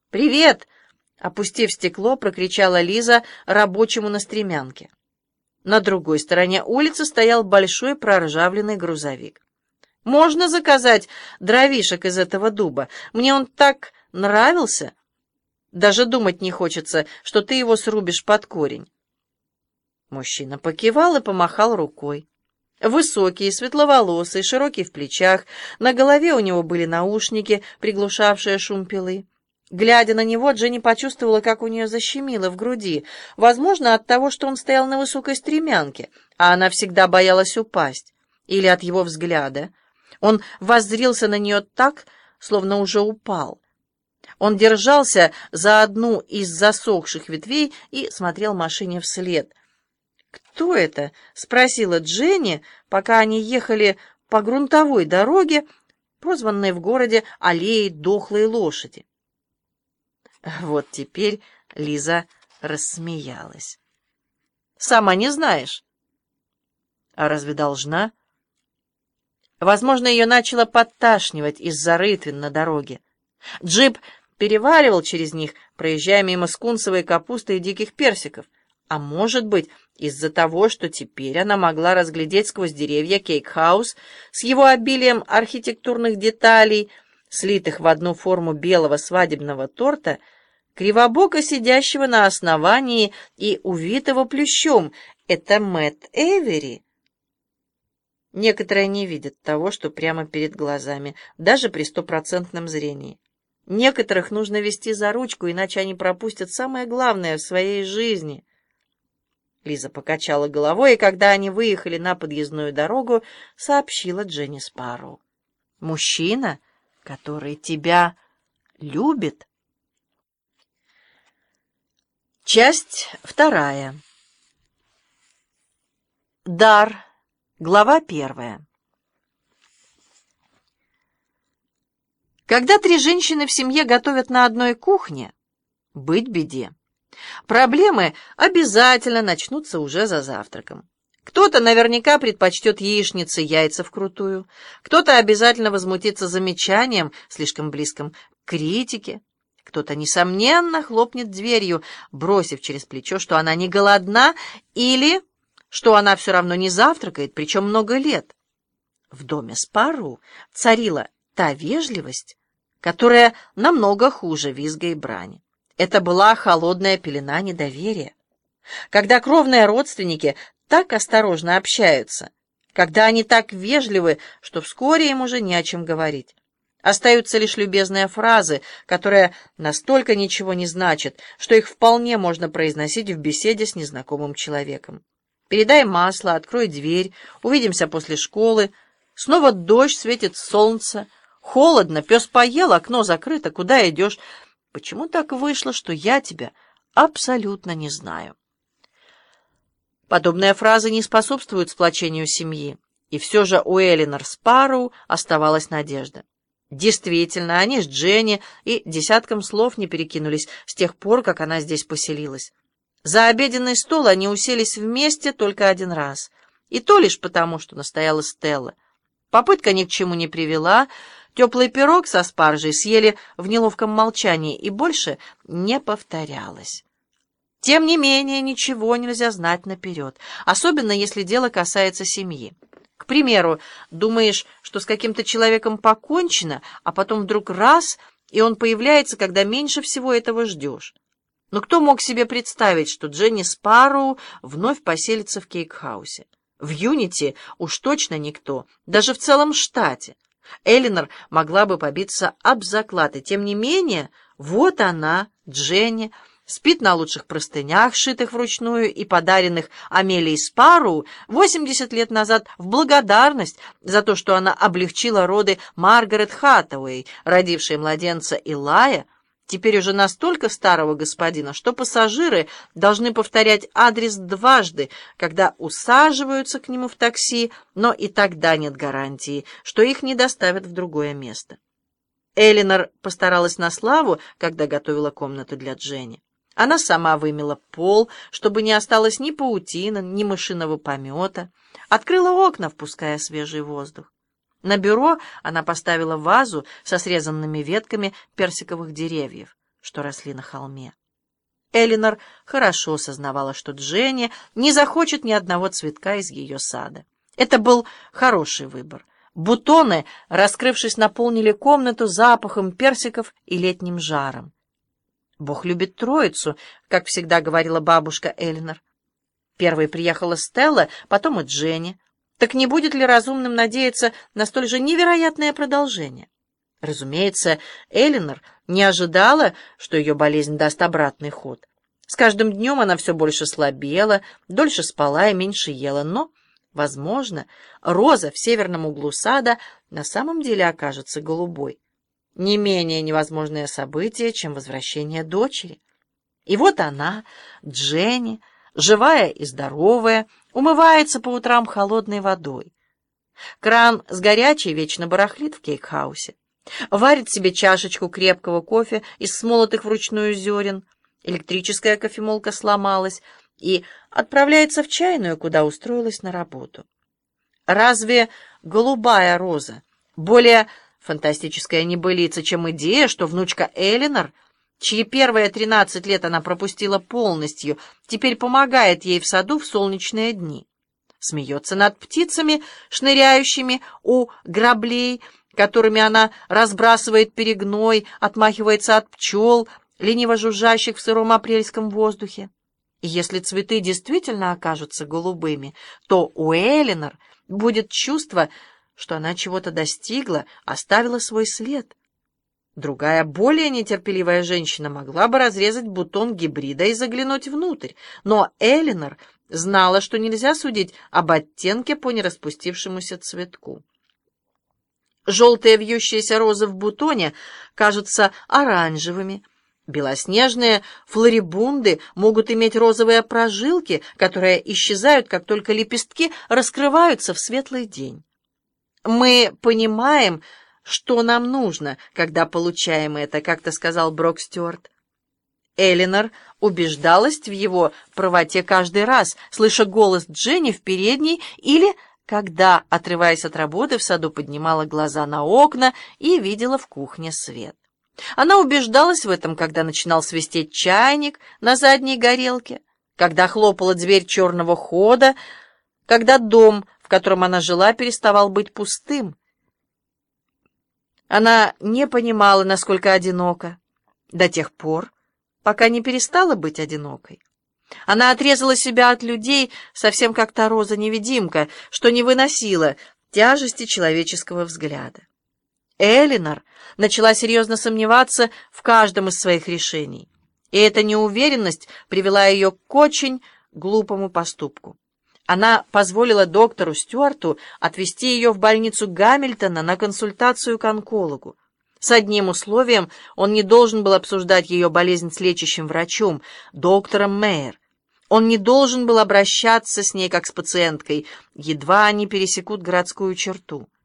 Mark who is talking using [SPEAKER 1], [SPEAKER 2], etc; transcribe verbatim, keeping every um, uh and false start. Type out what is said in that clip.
[SPEAKER 1] «Привет!» — опустив стекло, прокричала Лиза рабочему на стремянке. На другой стороне улицы стоял большой проржавленный грузовик. «Можно заказать дровишек из этого дуба? Мне он так нравился. Даже думать не хочется, что ты его срубишь под корень». Мужчина покивал и помахал рукой. Высокий, светловолосый, широкий в плечах, на голове у него были наушники, приглушавшие шум пилы. Глядя на него, Дженни почувствовала, как у нее защемило в груди, возможно, от того, что он стоял на высокой стремянке, а она всегда боялась упасть, или от его взгляда. Он воззрился на нее так, словно уже упал. Он держался за одну из засохших ветвей и смотрел машине вслед. «Кто это?» — спросила Дженни, пока они ехали по грунтовой дороге, прозванной в городе аллеей дохлой лошади. Вот теперь Лиза рассмеялась. «Сама не знаешь». «А разве должна?» Возможно, ее начало подташнивать из-за рытвин на дороге. Джип переваливал через них, проезжая мимо скунсовой капусты и диких персиков. А может быть, из-за того, что теперь она могла разглядеть сквозь деревья Кейк-хаус с его обилием архитектурных деталей, слитых в одну форму белого свадебного торта, кривобоко сидящего на основании и увитого плющом. Это Мэтт Эвери. Некоторые не видят того, что прямо перед глазами, даже при стопроцентном зрении. Некоторых нужно вести за ручку, иначе они пропустят самое главное в своей жизни. Лиза покачала головой, и когда они выехали на подъездную дорогу, сообщила Дженни Спарроу: «Мужчина, который тебя любит». Часть вторая. Дар. Глава первая. Когда три женщины в семье готовят на одной кухне, быть беде. Проблемы обязательно начнутся уже за завтраком. Кто-то наверняка предпочтет яичницы яйца вкрутую, кто-то обязательно возмутится замечанием, слишком близким к критике, кто-то, несомненно, хлопнет дверью, бросив через плечо, что она не голодна или что она все равно не завтракает, причем много лет. В доме Спарроу царила та вежливость, которая намного хуже визга и брани. Это была холодная пелена недоверия. Когда кровные родственники так осторожно общаются, когда они так вежливы, что вскоре им уже не о чем говорить. Остаются лишь любезные фразы, которые настолько ничего не значат, что их вполне можно произносить в беседе с незнакомым человеком. «Передай масло, открой дверь, увидимся после школы», «Снова дождь, светит солнце», «Холодно, пес поел, окно закрыто, куда идешь?» «Почему так вышло, что я тебя абсолютно не знаю?» Подобные фразы не способствуют сплочению семьи, и все же у Элинор Спарроу оставалась надежда. Действительно, они с Дженни и десятком слов не перекинулись с тех пор, как она здесь поселилась. За обеденный стол они уселись вместе только один раз, и то лишь потому, что настояла Стелла. Попытка ни к чему не привела, теплый пирог со спаржей съели в неловком молчании и больше не повторялось. Тем не менее, ничего нельзя знать наперед, особенно если дело касается семьи. К примеру, думаешь, что с каким-то человеком покончено, а потом вдруг раз, и он появляется, когда меньше всего этого ждешь. Но кто мог себе представить, что Дженни Спарроу вновь поселится в Кейк-хаусе? В Юнити уж точно никто, даже в целом штате. Элинор могла бы побиться об заклад, и тем не менее, вот она, Дженни, спит на лучших простынях, сшитых вручную и подаренных Амелией Спарроу восемьдесят лет назад в благодарность за то, что она облегчила роды Маргарет Хаттауэй, родившей младенца Илая, теперь уже настолько старого господина, что пассажиры должны повторять адрес дважды, когда усаживаются к нему в такси, но и тогда нет гарантии, что их не доставят в другое место. Элинор постаралась на славу, когда готовила комнату для Дженни. Она сама вымела пол, чтобы не осталось ни паутины, ни мышиного помета, открыла окна, впуская свежий воздух. На бюро она поставила вазу со срезанными ветками персиковых деревьев. что росли на холме. Элинор хорошо сознавала, что Дженни не захочет ни одного цветка из ее сада. Это был хороший выбор. Бутоны, раскрывшись, наполнили комнату запахом персиков и летним жаром. «Бог любит троицу», как всегда говорила бабушка Элинор. Первой приехала Стелла, потом и Дженни. Так не будет ли разумным надеяться на столь же невероятное продолжение? Разумеется, Элинор не ожидала, что ее болезнь даст обратный ход. С каждым днем она все больше слабела, дольше спала и меньше ела, но, возможно, роза в северном углу сада на самом деле окажется голубой. Не менее невозможное событие, чем возвращение дочери. И вот она, Дженни, живая и здоровая, умывается по утрам холодной водой. Кран с горячей вечно барахлит в Кейкхаусе. Варит себе чашечку крепкого кофе из смолотых вручную зерен, электрическая кофемолка сломалась, и отправляется в чайную, куда устроилась на работу. Разве голубая роза более фантастическая небылица, чем идея, что внучка Элинор, чьи первые тринадцать лет она пропустила полностью, теперь помогает ей в саду в солнечные дни? Смеется над птицами, шныряющими у граблей, которыми она разбрасывает перегной, отмахивается от пчел, лениво жужжащих в сыром апрельском воздухе. И если цветы действительно окажутся голубыми, то у Элинор будет чувство, что она чего-то достигла, оставила свой след. Другая, более нетерпеливая женщина могла бы разрезать бутон гибрида и заглянуть внутрь, но Элинор знала, что нельзя судить об оттенке по нераспустившемуся цветку. Желтые вьющиеся розы в бутоне кажутся оранжевыми. Белоснежные флорибунды могут иметь розовые прожилки, которые исчезают, как только лепестки раскрываются в светлый день. «Мы понимаем, что нам нужно, когда получаем это», — как-то сказал Брок Стюарт. Элинор убеждалась в его правоте каждый раз, слыша голос Дженни в передней или когда, отрываясь от работы, в саду поднимала глаза на окна и видела в кухне свет. Она убеждалась в этом, когда начинал свистеть чайник на задней горелке, когда хлопала дверь черного хода, когда дом, в котором она жила, переставал быть пустым. Она не понимала, насколько одинока, до тех пор, пока не перестала быть одинокой. Она отрезала себя от людей, совсем как та роза-невидимка, что не выносила тяжести человеческого взгляда. Элинор начала серьезно сомневаться в каждом из своих решений, и эта неуверенность привела ее к очень глупому поступку. Она позволила доктору Стюарту отвезти ее в больницу Гамильтона на консультацию к онкологу. С одним условием: он не должен был обсуждать ее болезнь с лечащим врачом, доктором Мэйер. Он не должен был обращаться с ней как с пациенткой, едва они пересекут городскую черту.